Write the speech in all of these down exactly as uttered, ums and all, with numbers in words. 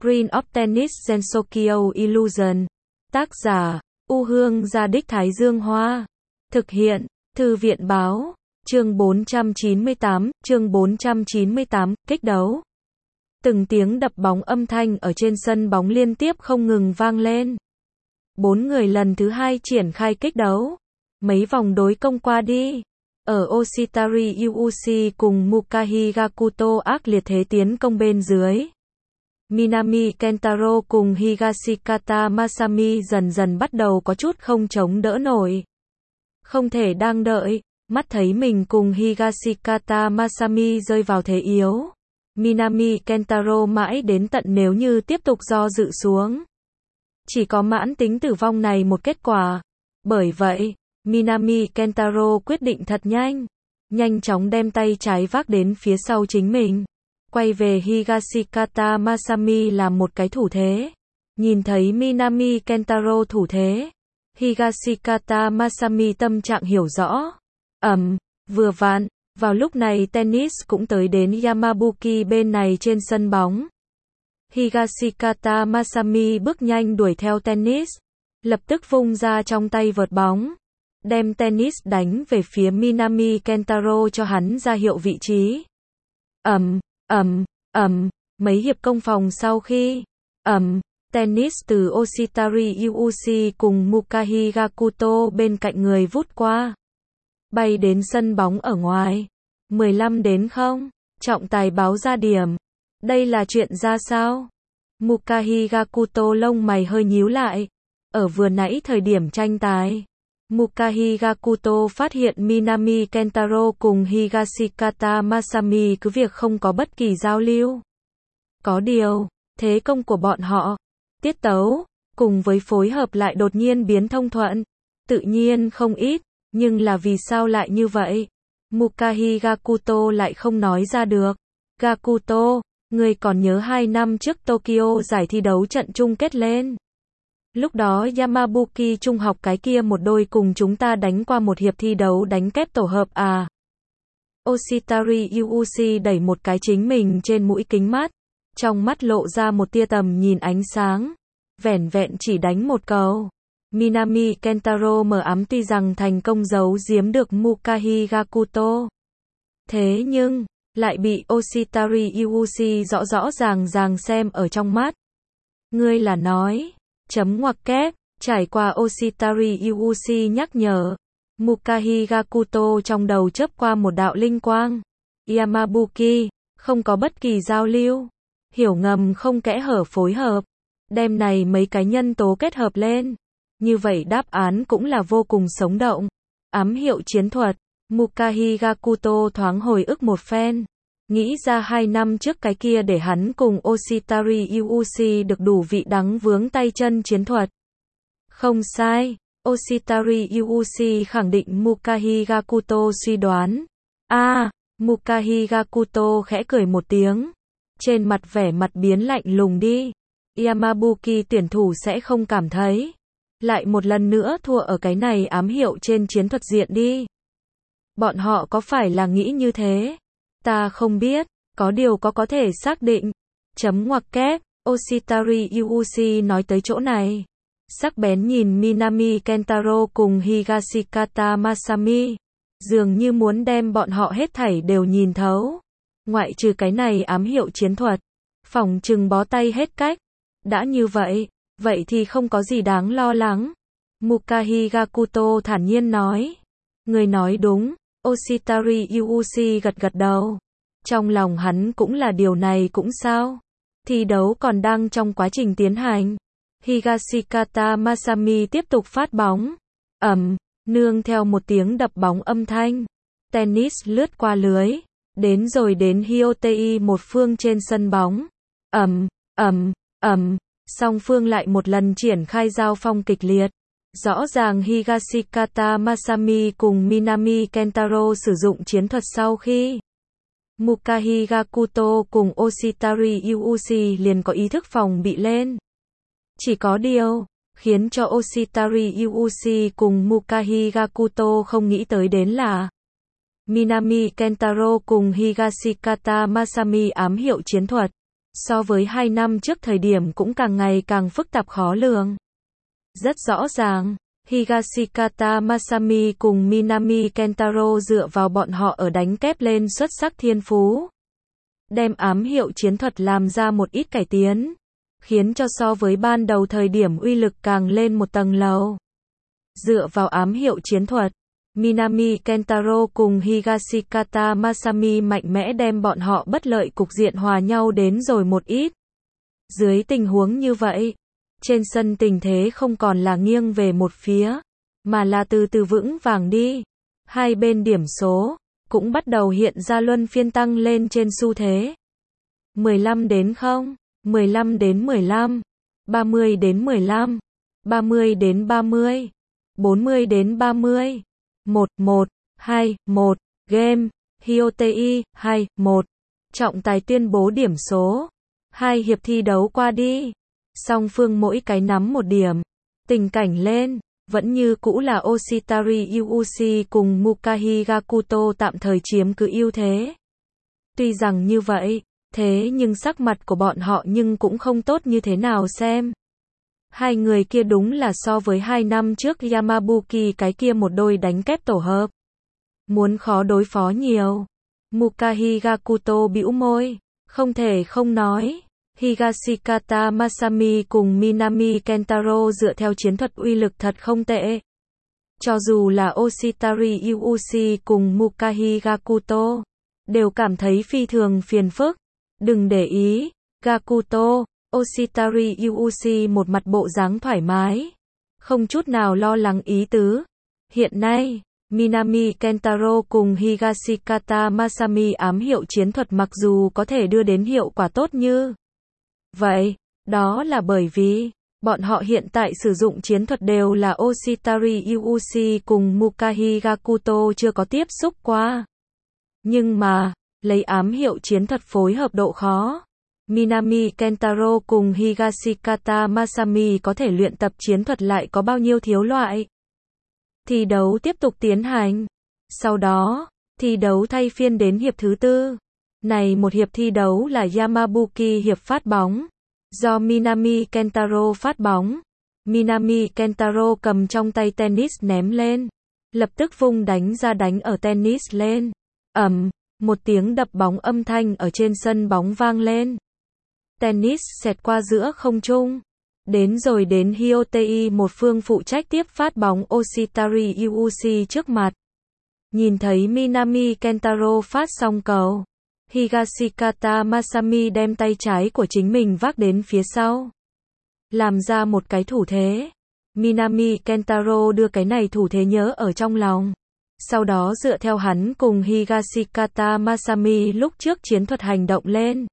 Screen of Tennis Gensokyo Illusion. Tác giả, U Hương Gia Đích Thái Dương Hoa. Thực hiện, Thư viện Báo. Chương bốn trăm chín mươi tám, chương bốn trăm chín mươi tám, kích đấu. Từng tiếng đập bóng âm thanh ở trên sân bóng liên tiếp không ngừng vang lên. Bốn người lần thứ hai triển khai kích đấu. Mấy vòng đối công qua đi. Ở Oshitari Yuuchi cùng Mukahi Gakuto ác liệt thế tiến công bên dưới. Minami Kentaro cùng Higashikata Masami dần dần bắt đầu có chút không chống đỡ nổi. Không thể đang đợi, mắt thấy mình cùng Higashikata Masami rơi vào thế yếu. Minami Kentaro mãi đến tận nếu như tiếp tục do dự xuống. Chỉ có mãn tính tử vong này một kết quả. Bởi vậy, Minami Kentaro quyết định thật nhanh. Nhanh chóng đem tay trái vác đến phía sau chính mình. Quay về Higashikata Masami làm một cái thủ thế. Nhìn thấy Minami Kentaro thủ thế. Higashikata Masami tâm trạng hiểu rõ. Ầm, vừa vặn, vào lúc này tennis cũng tới đến Yamabuki bên này trên sân bóng. Higashikata Masami bước nhanh đuổi theo tennis. Lập tức vung ra trong tay vợt bóng. Đem tennis đánh về phía Minami Kentaro cho hắn ra hiệu vị trí. Ầm, ầm, ầm, mấy hiệp công phòng sau khi ầm, tennis từ Oshitari Yuuchi cùng Mukahi Gakuto bên cạnh người vút qua. Bay đến sân bóng ở ngoài. mười lăm đến không, trọng tài báo ra điểm. Đây là chuyện ra sao? Mukahi Gakuto lông mày hơi nhíu lại. Ở vừa nãy thời điểm tranh tài, Mukahi Gakuto phát hiện Minami Kentaro cùng Higashikata Masami cứ việc không có bất kỳ giao lưu. Có điều, thế công của bọn họ, tiết tấu, cùng với phối hợp lại đột nhiên biến thông thuận. Tự nhiên không ít, nhưng là vì sao lại như vậy? Mukahi Gakuto lại không nói ra được. Gakuto, người còn nhớ hai năm trước Tokyo giải thi đấu trận chung kết lên. Lúc đó Yamabuki trung học cái kia một đôi cùng chúng ta đánh qua một hiệp thi đấu đánh kép tổ hợp à. Oshitari Yuuchi đẩy một cái chính mình trên mũi kính mắt. Trong mắt lộ ra một tia tầm nhìn ánh sáng. Vẻn vẹn chỉ đánh một cầu. Minami Kentaro mờ ám tuy rằng thành công giấu giếm được Mukahi Gakuto. Thế nhưng, lại bị Oshitari Yuuchi rõ rõ ràng ràng xem ở trong mắt. Ngươi là nói, chấm ngoặc kép, trải qua Oshitari Yuuchi nhắc nhở. Mukahi Gakuto trong đầu chớp qua một đạo linh quang. Yamabuki, không có bất kỳ giao lưu. Hiểu ngầm không kẽ hở phối hợp. Đem này mấy cái nhân tố kết hợp lên. Như vậy đáp án cũng là vô cùng sống động. Ám hiệu chiến thuật. Mukahi Gakuto thoáng hồi ức một phen. Nghĩ ra hai năm trước cái kia để hắn cùng Oshitari Yuuchi được đủ vị đắng vướng tay chân chiến thuật. Không sai, Oshitari Yuuchi khẳng định Mukahi Gakuto suy đoán. A, à, Mukahi Gakuto khẽ cười một tiếng. Trên mặt vẻ mặt biến lạnh lùng đi. Yamabuki tuyển thủ sẽ không cảm thấy. Lại một lần nữa thua ở cái này ám hiệu trên chiến thuật diện đi. Bọn họ có phải là nghĩ như thế? Ta không biết, có điều có có thể xác định. Chấm ngoặc kép, Oshitari Yuuchi nói tới chỗ này. Sắc bén nhìn Minami Kentaro cùng Higashikata Masami. Dường như muốn đem bọn họ hết thảy đều nhìn thấu. Ngoại trừ cái này ám hiệu chiến thuật. Phỏng chừng bó tay hết cách. Đã như vậy, vậy thì không có gì đáng lo lắng. Mukahi Gakuto thản nhiên nói. Người nói đúng. Oshitari Yuuchi gật gật đầu. Trong lòng hắn cũng là điều này cũng sao. Thi đấu còn đang trong quá trình tiến hành. Higashikata Masami tiếp tục phát bóng. Ầm, nương theo một tiếng đập bóng âm thanh. Tennis lướt qua lưới. Đến rồi đến Hyotei một phương trên sân bóng. Ầm, ầm, ầm. Song phương lại một lần triển khai giao phong kịch liệt. Rõ ràng Higashikata Masami cùng Minami Kentaro sử dụng chiến thuật sau khi Mukahi Gakuto cùng Oshitari Yuuchi liền có ý thức phòng bị lên. Chỉ có điều, khiến cho Oshitari Yuuchi cùng Mukahi Gakuto không nghĩ tới đến là Minami Kentaro cùng Higashikata Masami ám hiệu chiến thuật. so với hai năm trước thời điểm cũng càng ngày càng phức tạp khó lường. Rất rõ ràng, Higashikata Masami cùng Minami Kentaro dựa vào bọn họ ở đánh kép lên xuất sắc thiên phú. Đem ám hiệu chiến thuật làm ra một ít cải tiến, khiến cho so với ban đầu thời điểm uy lực càng lên một tầng lầu. Dựa vào ám hiệu chiến thuật, Minami Kentaro cùng Higashikata Masami mạnh mẽ đem bọn họ bất lợi cục diện hòa nhau đến rồi một ít. Dưới tình huống như vậy, trên sân tình thế không còn là nghiêng về một phía, mà là từ từ vững vàng đi. Hai bên điểm số cũng bắt đầu hiện ra luân phiên tăng lên trên xu thế. mười lăm đến không, mười lăm đến mười lăm, ba mươi đến mười lăm, ba mươi đến ba mươi, bốn mươi đến ba mươi. một một, hai một, game, Hyotei, hai một. Trọng tài tuyên bố điểm số. Hai hiệp thi đấu qua đi. Song phương mỗi cái nắm một điểm. Tình cảnh lên, vẫn như cũ là Oshitari Yuuchi cùng Mukahi Gakuto tạm thời chiếm cứ ưu thế. Tuy rằng như vậy, thế nhưng sắc mặt của bọn họ nhưng cũng không tốt như thế nào xem. Hai người kia đúng là so với hai năm trước Yamabuki cái kia một đôi đánh kép tổ hợp. Muốn khó đối phó nhiều. Mukahi Gakuto bĩu môi, không thể không nói. Higashikata Masami cùng Minami Kentaro dựa theo chiến thuật uy lực thật không tệ. Cho dù là Oshitari Yuuchi cùng Mukahi Gakuto, đều cảm thấy phi thường phiền phức. Đừng để ý, Gakuto, Oshitari Yuuchi một mặt bộ dáng thoải mái, không chút nào lo lắng ý tứ. Hiện nay, Minami Kentaro cùng Higashikata Masami ám hiệu chiến thuật mặc dù có thể đưa đến hiệu quả tốt như vậy, đó là bởi vì bọn họ hiện tại sử dụng chiến thuật đều là Oshitari Yuuchi cùng Mukahi Gakuto chưa có tiếp xúc qua. Nhưng mà, lấy ám hiệu chiến thuật phối hợp độ khó, Minami Kentaro cùng Higashikata Masami có thể luyện tập chiến thuật lại có bao nhiêu thiếu loại. Thi đấu tiếp tục tiến hành. Sau đó, thi đấu thay phiên đến hiệp thứ tư. Này một hiệp thi đấu là Yamabuki hiệp phát bóng. Do Minami Kentaro phát bóng. Minami Kentaro cầm trong tay tennis ném lên. Lập tức vung đánh ra đánh ở tennis lên. Ầm, một tiếng đập bóng âm thanh ở trên sân bóng vang lên. Tennis xẹt qua giữa không trung. Đến rồi đến Hyotei một phương phụ trách tiếp phát bóng Oshitari Yuuchi trước mặt. Nhìn thấy Minami Kentaro phát xong cầu, Higashikata Masami đem tay trái của chính mình vác đến phía sau. Làm ra một cái thủ thế. Minami Kentaro đưa cái này thủ thế nhớ ở trong lòng. Sau đó dựa theo hắn cùng Higashikata Masami lúc trước chiến thuật hành động lên.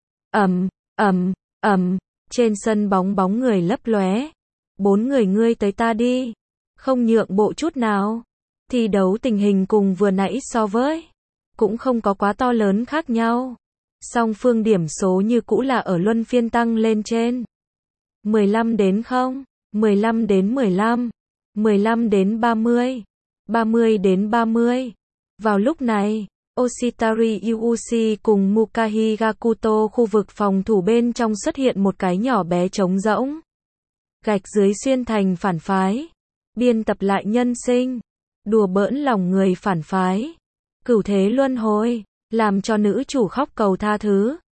Ầm, ầm, ầm, trên sân bóng bóng người lấp lóe. Bốn người ngươi tới ta đi. Không nhượng bộ chút nào. Thi đấu tình hình cùng vừa nãy so với cũng không có quá to lớn khác nhau. Song phương điểm số như cũ là ở luân phiên tăng lên trên. mười lăm đến không, mười lăm đến mười lăm, mười lăm đến ba mươi, ba mươi đến ba mươi. Vào lúc này, Oshitari Yuuchi cùng Mukahi Gakuto khu vực phòng thủ bên trong xuất hiện một cái nhỏ bé trống rỗng. Gạch dưới xuyên thành phản phái. Biên tập lại nhân sinh. Đùa bỡn lòng người phản phái. Cửu thế luân hồi, làm cho nữ chủ khóc cầu tha thứ.